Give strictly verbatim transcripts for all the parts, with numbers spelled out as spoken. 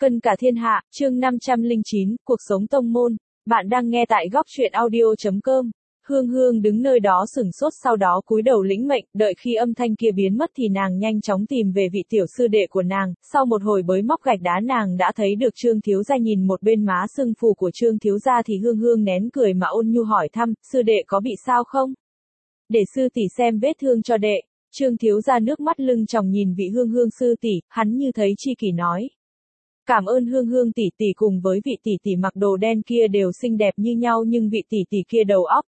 Cân cả thiên hạ, chương năm trăm lẻ chín, cuộc sống tông môn. Bạn đang nghe tại góc truyện audio chấm com. Hương Hương đứng nơi đó sửng sốt, sau đó cúi đầu lĩnh mệnh, đợi khi âm thanh kia biến mất thì nàng nhanh chóng tìm về vị tiểu sư đệ của nàng. Sau một hồi bới móc gạch đá, nàng đã thấy được Trương thiếu gia. Nhìn một bên má sưng phù của Trương thiếu gia thì Hương Hương nén cười mà ôn nhu hỏi thăm, sư đệ có bị sao không? Để sư tỷ xem vết thương cho đệ. Trương thiếu gia nước mắt lưng tròng nhìn vị Hương Hương sư tỷ, hắn như thấy chi kỷ nói. Cảm ơn Hương Hương tỷ tỷ, cùng với vị tỷ tỷ mặc đồ đen kia đều xinh đẹp như nhau, nhưng vị tỷ tỷ kia đầu óc.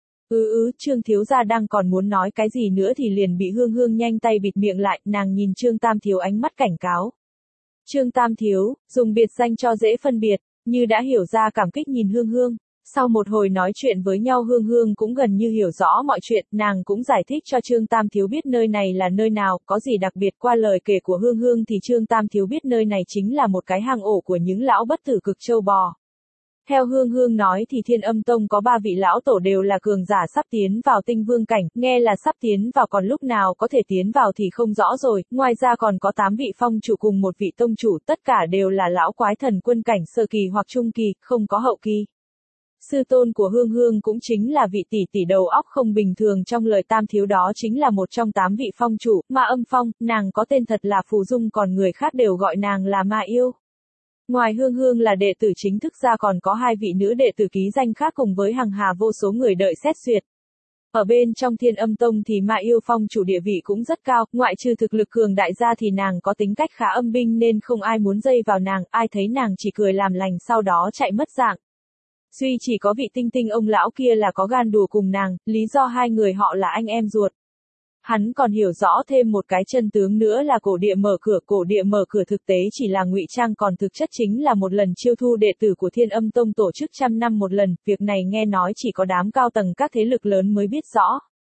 Ừ ừ, Trương thiếu gia đang còn muốn nói cái gì nữa thì liền bị Hương Hương nhanh tay bịt miệng lại. Nàng nhìn Trương Tam thiếu ánh mắt cảnh cáo. Trương Tam thiếu, dùng biệt danh cho dễ phân biệt, như đã hiểu ra cảm kích nhìn Hương Hương. Sau một hồi nói chuyện với nhau, Hương Hương cũng gần như hiểu rõ mọi chuyện, nàng cũng giải thích cho Trương Tam thiếu biết nơi này là nơi nào, có gì đặc biệt. Qua lời kể của Hương Hương thì Trương Tam thiếu biết nơi này chính là một cái hang ổ của những lão bất tử cực châu bò. Theo Hương Hương nói thì Thiên Âm Tông có ba vị lão tổ đều là cường giả sắp tiến vào tinh vương cảnh, nghe là sắp tiến vào, còn lúc nào có thể tiến vào thì không rõ rồi. Ngoài ra còn có tám vị phong chủ cùng một vị tông chủ, tất cả đều là lão quái thần quân cảnh sơ kỳ hoặc trung kỳ, không có hậu kỳ. Sư tôn của Hương Hương cũng chính là vị tỷ tỷ đầu óc không bình thường trong lời Tam thiếu, đó chính là một trong tám vị phong chủ, Ma Âm Phong. Nàng có tên thật là Phù Dung, còn người khác đều gọi nàng là Ma Yêu. Ngoài Hương Hương là đệ tử chính thức ra, còn có hai vị nữ đệ tử ký danh khác cùng với hàng hà vô số người đợi xét duyệt. Ở bên trong Thiên Âm Tông thì Ma Yêu phong chủ địa vị cũng rất cao, ngoại trừ thực lực cường đại ra thì nàng có tính cách khá âm binh nên không ai muốn dây vào nàng, ai thấy nàng chỉ cười làm lành sau đó chạy mất dạng. Duy chỉ có vị Tinh Tinh ông lão kia là có gan đùa cùng nàng, lý do hai người họ là anh em ruột. Hắn còn hiểu rõ thêm một cái chân tướng nữa là cổ địa mở cửa, cổ địa mở cửa thực tế chỉ là ngụy trang, còn thực chất chính là một lần chiêu thu đệ tử của Thiên Âm Tông tổ chức trăm năm một lần. Việc này nghe nói chỉ có đám cao tầng các thế lực lớn mới biết rõ.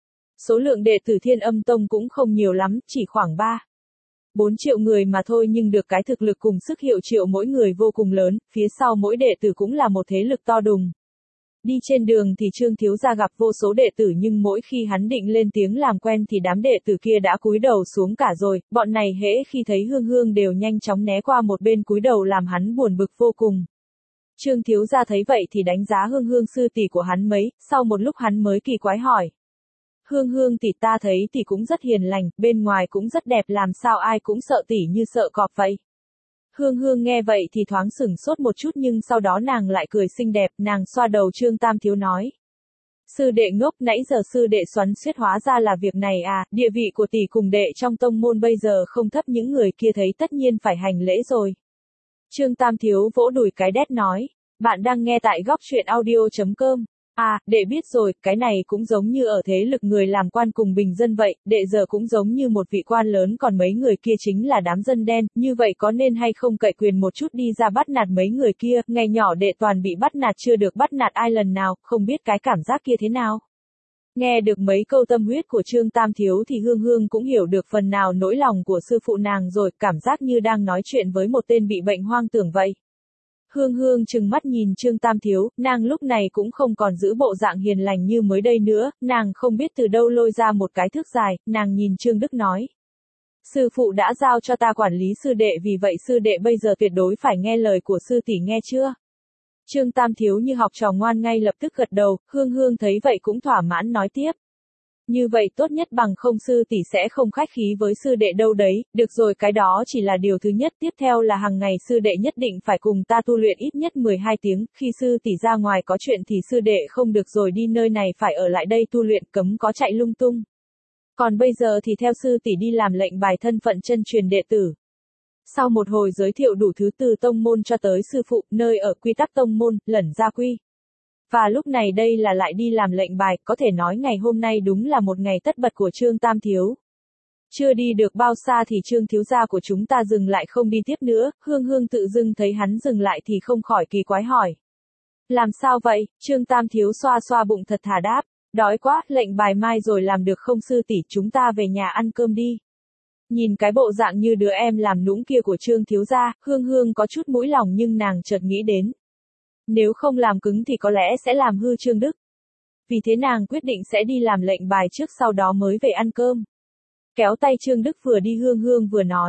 Số lượng đệ tử Thiên Âm Tông cũng không nhiều lắm, chỉ khoảng ba bốn triệu người mà thôi, nhưng được cái thực lực cùng sức hiệu triệu mỗi người vô cùng lớn, phía sau mỗi đệ tử cũng là một thế lực to đùng. Đi trên đường thì Trương thiếu gia gặp vô số đệ tử, nhưng mỗi khi hắn định lên tiếng làm quen thì đám đệ tử kia đã cúi đầu xuống cả rồi. Bọn này hễ khi thấy Hương Hương đều nhanh chóng né qua một bên cúi đầu, làm hắn buồn bực vô cùng. Trương thiếu gia thấy vậy thì đánh giá Hương Hương sư tỷ của hắn mấy, sau một lúc hắn mới kỳ quái hỏi. Hương Hương tỷ, ta thấy tỷ cũng rất hiền lành, bên ngoài cũng rất đẹp, làm sao ai cũng sợ tỷ như sợ cọp vậy? Hương Hương nghe vậy thì thoáng sửng sốt một chút, nhưng sau đó nàng lại cười xinh đẹp, nàng xoa đầu Trương Tam thiếu nói. Sư đệ ngốc, nãy giờ sư đệ xoắn xuýt hóa ra là việc này à, địa vị của tỷ cùng đệ trong tông môn bây giờ không thấp, những người kia thấy tất nhiên phải hành lễ rồi. Trương Tam thiếu vỗ đùi cái đét nói, bạn đang nghe tại góc truyện audio chấm com. À, đệ biết rồi, cái này cũng giống như ở thế lực người làm quan cùng bình dân vậy, đệ giờ cũng giống như một vị quan lớn, còn mấy người kia chính là đám dân đen, như vậy có nên hay không cậy quyền một chút đi ra bắt nạt mấy người kia, ngày nhỏ đệ toàn bị bắt nạt chưa được bắt nạt ai lần nào, không biết cái cảm giác kia thế nào. Nghe được mấy câu tâm huyết của Trương Tam thiếu thì Hương Hương cũng hiểu được phần nào nỗi lòng của sư phụ nàng rồi, cảm giác như đang nói chuyện với một tên bị bệnh hoang tưởng vậy. Hương Hương trừng mắt nhìn Trương Tam thiếu, nàng lúc này cũng không còn giữ bộ dạng hiền lành như mới đây nữa, nàng không biết từ đâu lôi ra một cái thước dài, nàng nhìn Trương Đức nói. Sư phụ đã giao cho ta quản lý sư đệ, vì vậy sư đệ bây giờ tuyệt đối phải nghe lời của sư tỷ, nghe chưa? Trương Tam thiếu như học trò ngoan ngay lập tức gật đầu, Hương Hương thấy vậy cũng thỏa mãn nói tiếp. Như vậy tốt nhất, bằng không sư tỷ sẽ không khách khí với sư đệ đâu đấy. Được rồi, cái đó chỉ là điều thứ nhất, tiếp theo là hàng ngày sư đệ nhất định phải cùng ta tu luyện ít nhất mười hai tiếng, khi sư tỷ ra ngoài có chuyện thì sư đệ không được rồi đi nơi này, phải ở lại đây tu luyện, cấm có chạy lung tung. Còn bây giờ thì theo sư tỷ đi làm lệnh bài thân phận chân truyền đệ tử. Sau một hồi giới thiệu đủ thứ từ tông môn cho tới sư phụ, nơi ở, quy tắc tông môn, lẩn gia quy. Và lúc này đây là lại đi làm lệnh bài, có thể nói ngày hôm nay đúng là một ngày tất bật của Trương Tam thiếu. Chưa đi được bao xa thì Trương thiếu gia của chúng ta dừng lại không đi tiếp nữa, Hương Hương tự dưng thấy hắn dừng lại thì không khỏi kỳ quái hỏi. Làm sao vậy? Trương Tam thiếu xoa xoa bụng thật thà đáp, đói quá, lệnh bài mai rồi làm được không sư tỷ, chúng ta về nhà ăn cơm đi. Nhìn cái bộ dạng như đứa em làm nũng kia của Trương thiếu gia, Hương Hương có chút mũi lòng, nhưng nàng chợt nghĩ đến. Nếu không làm cứng thì có lẽ sẽ làm hư Trương Đức. Vì thế nàng quyết định sẽ đi làm lệnh bài trước, sau đó mới về ăn cơm. Kéo tay Trương Đức vừa đi, Hương Hương vừa nói,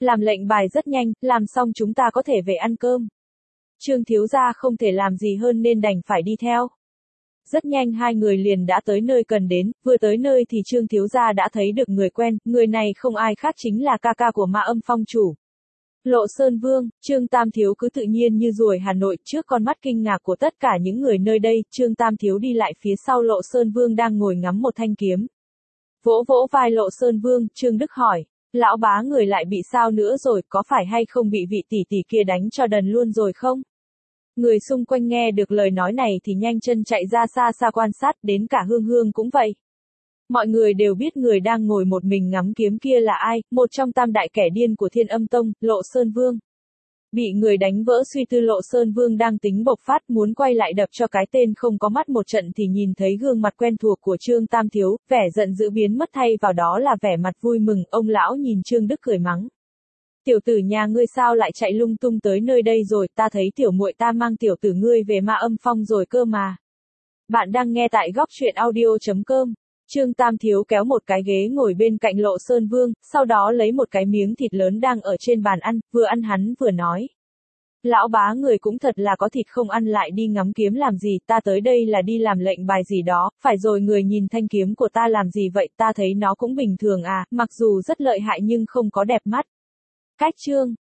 Làm lệnh bài rất nhanh, làm xong chúng ta có thể về ăn cơm. Trương thiếu gia không thể làm gì hơn nên đành phải đi theo. Rất nhanh hai người liền đã tới nơi cần đến, vừa tới nơi thì Trương thiếu gia đã thấy được người quen, người này không ai khác chính là ca ca của Ma Âm Phong chủ. Lộ Sơn Vương. Trương Tam Thiếu cứ tự nhiên như ruồi Hà Nội, trước con mắt kinh ngạc của tất cả những người nơi đây, Trương Tam Thiếu đi lại phía sau Lộ Sơn Vương đang ngồi ngắm một thanh kiếm. Vỗ vỗ vai Lộ Sơn Vương, Trương Đức hỏi, lão bá người lại bị sao nữa rồi, có phải hay không bị vị tỷ tỷ kia đánh cho đần luôn rồi không? Người xung quanh nghe được lời nói này thì nhanh chân chạy ra xa xa quan sát, đến cả Hương Hương cũng vậy. Mọi người đều biết người đang ngồi một mình ngắm kiếm kia là ai, một trong tam đại kẻ điên của Thiên Âm Tông, Lộ Sơn Vương. Bị người đánh vỡ suy tư, Lộ Sơn Vương đang tính bộc phát muốn quay lại đập cho cái tên không có mắt một trận thì nhìn thấy gương mặt quen thuộc của Trương Tam Thiếu, vẻ giận dữ biến mất thay vào đó là vẻ mặt vui mừng, ông lão nhìn Trương Đức cười mắng. Tiểu tử nhà ngươi sao lại chạy lung tung tới nơi đây rồi, ta thấy tiểu muội ta mang tiểu tử ngươi về Ma Âm Phong rồi cơ mà. Bạn đang nghe tại góc truyện audio chấm com. Trương Tam Thiếu kéo một cái ghế ngồi bên cạnh Lộ Sơn Vương, sau đó lấy một cái miếng thịt lớn đang ở trên bàn ăn, vừa ăn hắn vừa nói. Lão bá người cũng thật là có thịt không ăn lại đi ngắm kiếm làm gì, ta tới đây là đi làm lệnh bài gì đó, phải rồi người nhìn thanh kiếm của ta làm gì vậy, ta thấy nó cũng bình thường à, mặc dù rất lợi hại nhưng không có đẹp mắt. Cách Trương